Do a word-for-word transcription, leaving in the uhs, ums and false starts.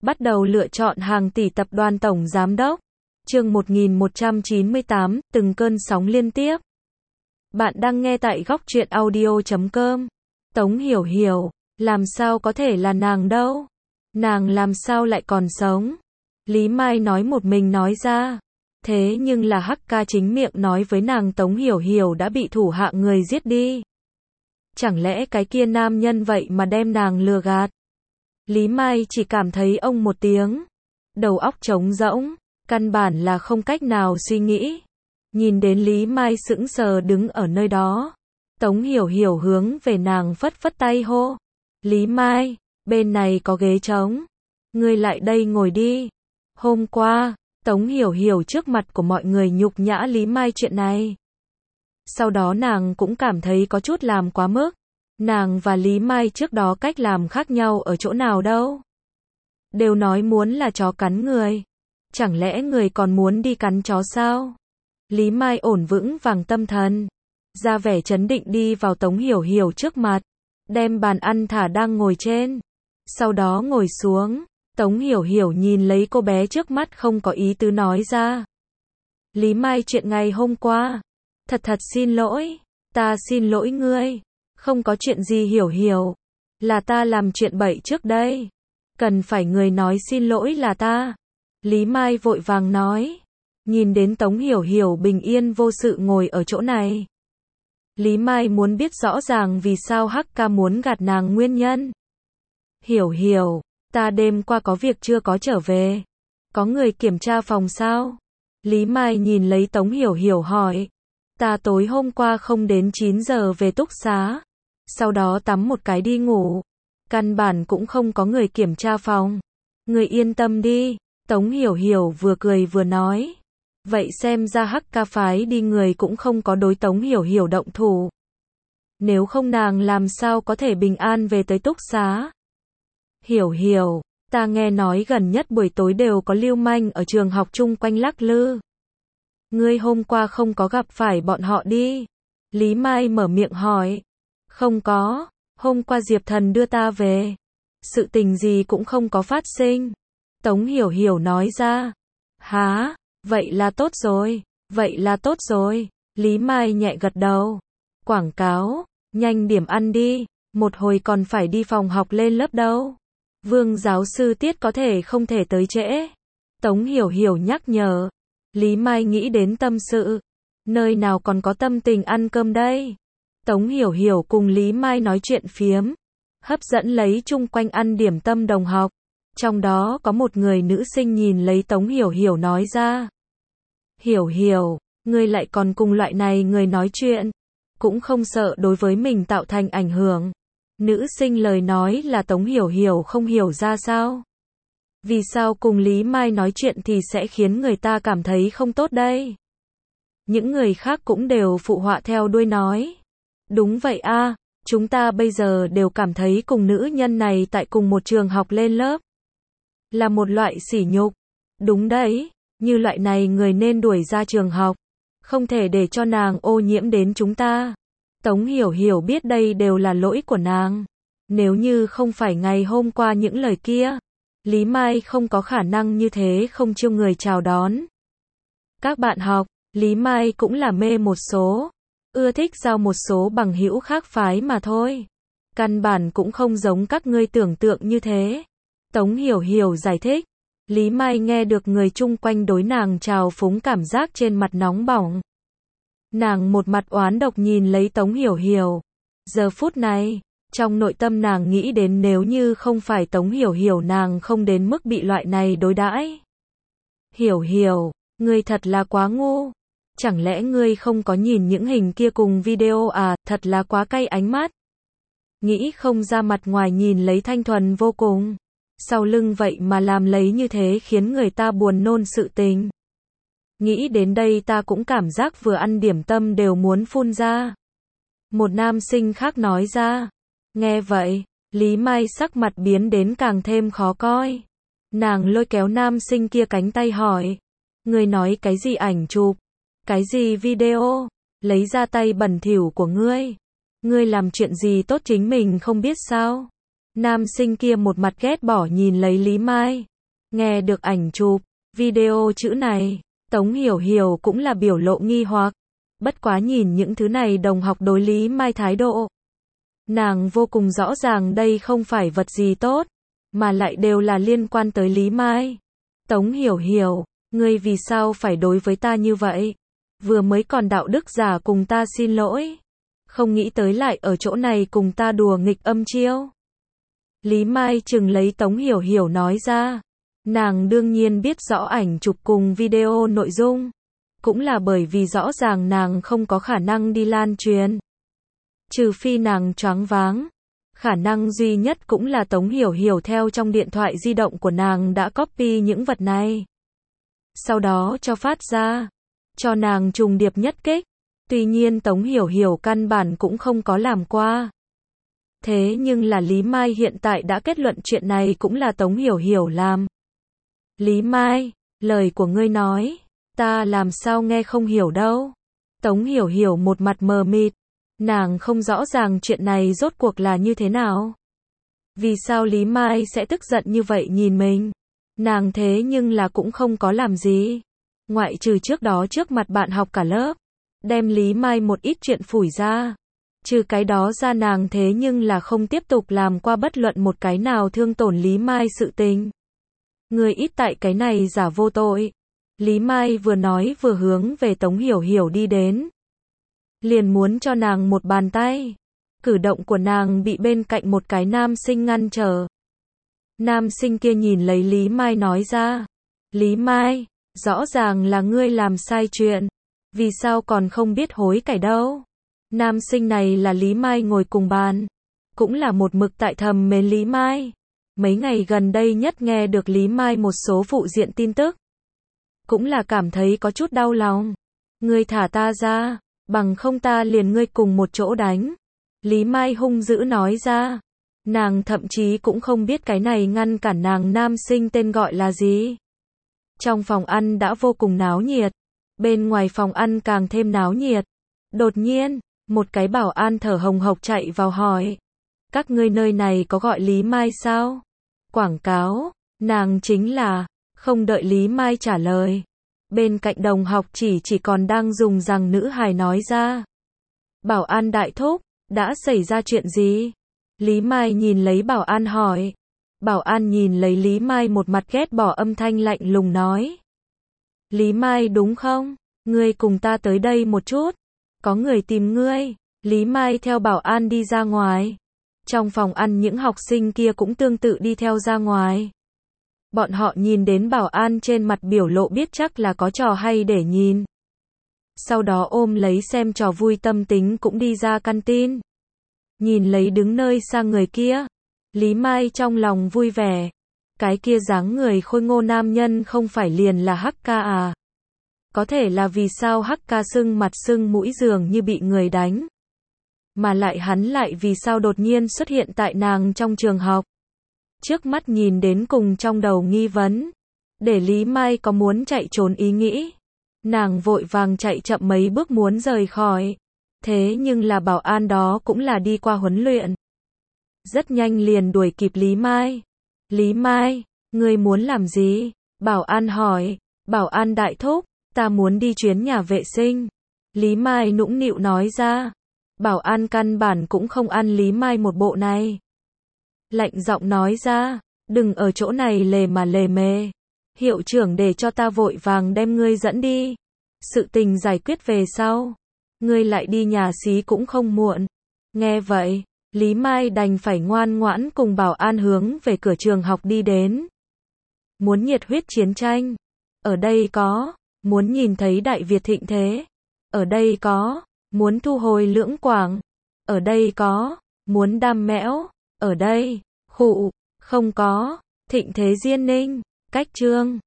Bắt đầu lựa chọn hàng tỷ tập đoàn tổng giám đốc. Chương một nghìn một trăm chín mươi tám, từng cơn sóng liên tiếp. Bạn đang nghe tại góc truyện audio chấm com. Tống Hiểu Hiểu, làm sao có thể là nàng đâu? Nàng làm sao lại còn sống? Lý Mai nói một mình nói ra. Thế nhưng là Hắc Ca chính miệng nói với nàng Tống Hiểu Hiểu đã bị thủ hạ người giết đi. Chẳng lẽ cái kia nam nhân vậy mà đem nàng lừa gạt? Lý Mai chỉ cảm thấy ông một tiếng. Đầu óc trống rỗng, căn bản là không cách nào suy nghĩ. Nhìn đến Lý Mai sững sờ đứng ở nơi đó. Tống Hiểu Hiểu hướng về nàng phất phất tay hô. Lý Mai, bên này có ghế trống. Ngươi lại đây ngồi đi. Hôm qua, Tống Hiểu Hiểu trước mặt của mọi người nhục nhã Lý Mai chuyện này. Sau đó nàng cũng cảm thấy có chút làm quá mức. Nàng và Lý Mai trước đó cách làm khác nhau ở chỗ nào đâu. Đều nói muốn là chó cắn người. Chẳng lẽ người còn muốn đi cắn chó sao? Lý Mai ổn vững vàng tâm thần. Ra vẻ trấn định đi vào Tống Hiểu Hiểu trước mặt. Đem bàn ăn thả đang ngồi trên. Sau đó ngồi xuống. Tống Hiểu Hiểu nhìn lấy cô bé trước mắt không có ý tứ nói ra. Lý Mai chuyện ngày hôm qua. Thật thật xin lỗi. Ta xin lỗi ngươi. Không có chuyện gì Hiểu Hiểu. Là ta làm chuyện bậy trước đây. Cần phải người nói xin lỗi là ta. Lý Mai vội vàng nói. Nhìn đến Tống Hiểu Hiểu bình yên vô sự ngồi ở chỗ này. Lý Mai muốn biết rõ ràng vì sao Hắc Ca muốn gạt nàng nguyên nhân. Hiểu Hiểu, ta đêm qua có việc chưa có trở về. Có người kiểm tra phòng sao? Lý Mai nhìn lấy Tống Hiểu Hiểu hỏi. Ta tối hôm qua không đến chín giờ về túc xá. Sau đó tắm một cái đi ngủ. Căn bản cũng không có người kiểm tra phòng. Người yên tâm đi. Tống Hiểu Hiểu vừa cười vừa nói. Vậy xem ra Hắc Ca phái đi người cũng không có đối Tống Hiểu Hiểu động thủ. Nếu không nàng làm sao có thể bình an về tới túc xá. Hiểu Hiểu, ta nghe nói gần nhất buổi tối đều có lưu manh ở trường học chung quanh lắc lư. Ngươi hôm qua không có gặp phải bọn họ đi. Lý Mai mở miệng hỏi. Không có, hôm qua Diệp Thần đưa ta về. Sự tình gì cũng không có phát sinh. Tống Hiểu Hiểu nói ra. Hả, vậy là tốt rồi, vậy là tốt rồi. Lý Mai nhẹ gật đầu. Quảng cáo, nhanh điểm ăn đi, một hồi còn phải đi phòng học lên lớp đâu. Vương giáo sư Tiết có thể không thể tới trễ. Tống Hiểu Hiểu nhắc nhở. Lý Mai nghĩ đến tâm sự. Nơi nào còn có tâm tình ăn cơm đây. Tống Hiểu Hiểu cùng Lý Mai nói chuyện phiếm. Hấp dẫn lấy chung quanh ăn điểm tâm đồng học. Trong đó có một người nữ sinh nhìn lấy Tống Hiểu Hiểu nói ra. Hiểu Hiểu, ngươi lại còn cùng loại này người nói chuyện. Cũng không sợ đối với mình tạo thành ảnh hưởng. Nữ sinh lời nói là Tống Hiểu Hiểu không hiểu ra sao. Vì sao cùng Lý Mai nói chuyện thì sẽ khiến người ta cảm thấy không tốt đây? Những người khác cũng đều phụ họa theo đuôi nói. Đúng vậy a, chúng ta bây giờ đều cảm thấy cùng nữ nhân này tại cùng một trường học lên lớp. Là một loại sỉ nhục. Đúng đấy, như loại này người nên đuổi ra trường học. Không thể để cho nàng ô nhiễm đến chúng ta. Tống Hiểu Hiểu biết đây đều là lỗi của nàng. Nếu như không phải ngày hôm qua những lời kia, Lý Mai không có khả năng như thế không chiêu người chào đón. Các bạn học, Lý Mai cũng là mê một số, ưa thích giao một số bằng hữu khác phái mà thôi. Căn bản cũng không giống các ngươi tưởng tượng như thế. Tống Hiểu Hiểu giải thích. Lý Mai nghe được người chung quanh đối nàng trào phúng cảm giác trên mặt nóng bỏng. Nàng một mặt oán độc nhìn lấy Tống Hiểu Hiểu. Giờ phút này, trong nội tâm nàng nghĩ đến nếu như không phải Tống Hiểu Hiểu nàng không đến mức bị loại này đối đãi. Hiểu Hiểu, ngươi thật là quá ngu. Chẳng lẽ ngươi không có nhìn những hình kia cùng video à, thật là quá cay ánh mắt. Nghĩ không ra mặt ngoài nhìn lấy thanh thuần vô cùng. Sau lưng vậy mà làm lấy như thế khiến người ta buồn nôn sự tình. Nghĩ đến đây ta cũng cảm giác vừa ăn điểm tâm đều muốn phun ra. Một nam sinh khác nói ra. Nghe vậy, Lý Mai sắc mặt biến đến càng thêm khó coi. Nàng lôi kéo nam sinh kia cánh tay hỏi. Ngươi nói cái gì ảnh chụp? Cái gì video? Lấy ra tay bẩn thỉu của ngươi. Ngươi làm chuyện gì tốt chính mình không biết sao? Nam sinh kia một mặt ghét bỏ nhìn lấy Lý Mai. Nghe được ảnh chụp, video chữ này, Tống Hiểu Hiểu cũng là biểu lộ nghi hoặc. Bất quá nhìn những thứ này đồng học đối Lý Mai thái độ. Nàng vô cùng rõ ràng đây không phải vật gì tốt, mà lại đều là liên quan tới Lý Mai. Tống Hiểu Hiểu, ngươi vì sao phải đối với ta như vậy? Vừa mới còn đạo đức giả cùng ta xin lỗi. Không nghĩ tới lại ở chỗ này cùng ta đùa nghịch âm chiêu. Lý Mai chừng lấy Tống Hiểu Hiểu nói ra. Nàng đương nhiên biết rõ ảnh chụp cùng video nội dung. Cũng là bởi vì rõ ràng nàng không có khả năng đi lan truyền. Trừ phi nàng choáng váng. Khả năng duy nhất cũng là Tống Hiểu Hiểu theo trong điện thoại di động của nàng đã copy những vật này. Sau đó cho phát ra. Cho nàng trùng điệp nhất kích. Tuy nhiên Tống Hiểu Hiểu căn bản cũng không có làm qua. Thế nhưng là Lý Mai hiện tại đã kết luận chuyện này cũng là Tống Hiểu Hiểu làm. Lý Mai, lời của ngươi nói, ta làm sao nghe không hiểu đâu. Tống Hiểu Hiểu một mặt mờ mịt. Nàng không rõ ràng chuyện này rốt cuộc là như thế nào. Vì sao Lý Mai sẽ tức giận như vậy nhìn mình? Nàng thế nhưng là cũng không có làm gì. Ngoại trừ trước đó trước mặt bạn học cả lớp. Đem Lý Mai một ít chuyện phủi ra. Trừ cái đó ra nàng thế nhưng là không tiếp tục làm qua bất luận một cái nào thương tổn Lý Mai sự tình. Người ít tại cái này giả vô tội. Lý Mai vừa nói vừa hướng về Tống Hiểu Hiểu đi đến. Liền muốn cho nàng một bàn tay. Cử động của nàng bị bên cạnh một cái nam sinh ngăn trở. Nam sinh kia nhìn lấy Lý Mai nói ra. Lý Mai, rõ ràng là ngươi làm sai chuyện. Vì sao còn không biết hối cải đâu? Nam sinh này là Lý Mai ngồi cùng bàn. Cũng là một mực tại thầm mến Lý Mai. Mấy ngày gần đây nhất nghe được Lý Mai một số phụ diện tin tức. Cũng là cảm thấy có chút đau lòng. Ngươi thả ta ra, bằng không ta liền ngươi cùng một chỗ đánh. Lý Mai hung dữ nói ra. Nàng thậm chí cũng không biết cái này ngăn cản nàng nam sinh tên gọi là gì. Trong phòng ăn đã vô cùng náo nhiệt. Bên ngoài phòng ăn càng thêm náo nhiệt. Đột nhiên, một cái bảo an thở hồng hộc chạy vào hỏi. Các ngươi nơi này có gọi Lý Mai sao? Quảng cáo, nàng chính là, không đợi Lý Mai trả lời. Bên cạnh đồng học chỉ chỉ còn đang dùng rằng nữ hài nói ra. Bảo an đại thúc, đã xảy ra chuyện gì? Lý Mai nhìn lấy bảo an hỏi. Bảo an nhìn lấy Lý Mai một mặt ghét bỏ âm thanh lạnh lùng nói. Lý Mai đúng không? Ngươi cùng ta tới đây một chút. Có người tìm ngươi. Lý Mai theo bảo an đi ra ngoài. Trong phòng ăn những học sinh kia cũng tương tự đi theo ra ngoài. Bọn họ nhìn đến bảo an trên mặt biểu lộ biết chắc là có trò hay để nhìn. Sau đó ôm lấy xem trò vui tâm tính cũng đi ra canteen. Nhìn lấy đứng nơi xa người kia. Lý Mai trong lòng vui vẻ. Cái kia dáng người khôi ngô nam nhân không phải liền là Hắc ca à? Có thể là vì sao Hắc ca sưng mặt sưng mũi dường như bị người đánh. Mà lại hắn lại vì sao đột nhiên xuất hiện tại nàng trong trường học. Trước mắt nhìn đến cùng trong đầu nghi vấn. Để Lý Mai có muốn chạy trốn ý nghĩ. Nàng vội vàng chạy chậm mấy bước muốn rời khỏi. Thế nhưng là bảo an đó cũng là đi qua huấn luyện. Rất nhanh liền đuổi kịp Lý Mai. Lý Mai, ngươi muốn làm gì? Bảo an hỏi. Bảo an đại thúc, ta muốn đi chuyến nhà vệ sinh. Lý Mai nũng nịu nói ra. Bảo an căn bản cũng không ăn Lý Mai một bộ này. Lạnh giọng nói ra, đừng ở chỗ này lề mà lề mề. Hiệu trưởng để cho ta vội vàng đem ngươi dẫn đi. Sự tình giải quyết về sau. Ngươi lại đi nhà xí cũng không muộn. Nghe vậy, Lý Mai đành phải ngoan ngoãn cùng bảo an hướng về cửa trường học đi đến. Muốn nhiệt huyết chiến tranh. Ở đây có. Muốn nhìn thấy Đại Việt thịnh thế. Ở đây có. Muốn thu hồi Lưỡng Quảng. Ở đây có. Muốn đam mẽo. Ở đây. Khụ. Không có. Thịnh thế Diên Ninh. Cách chương.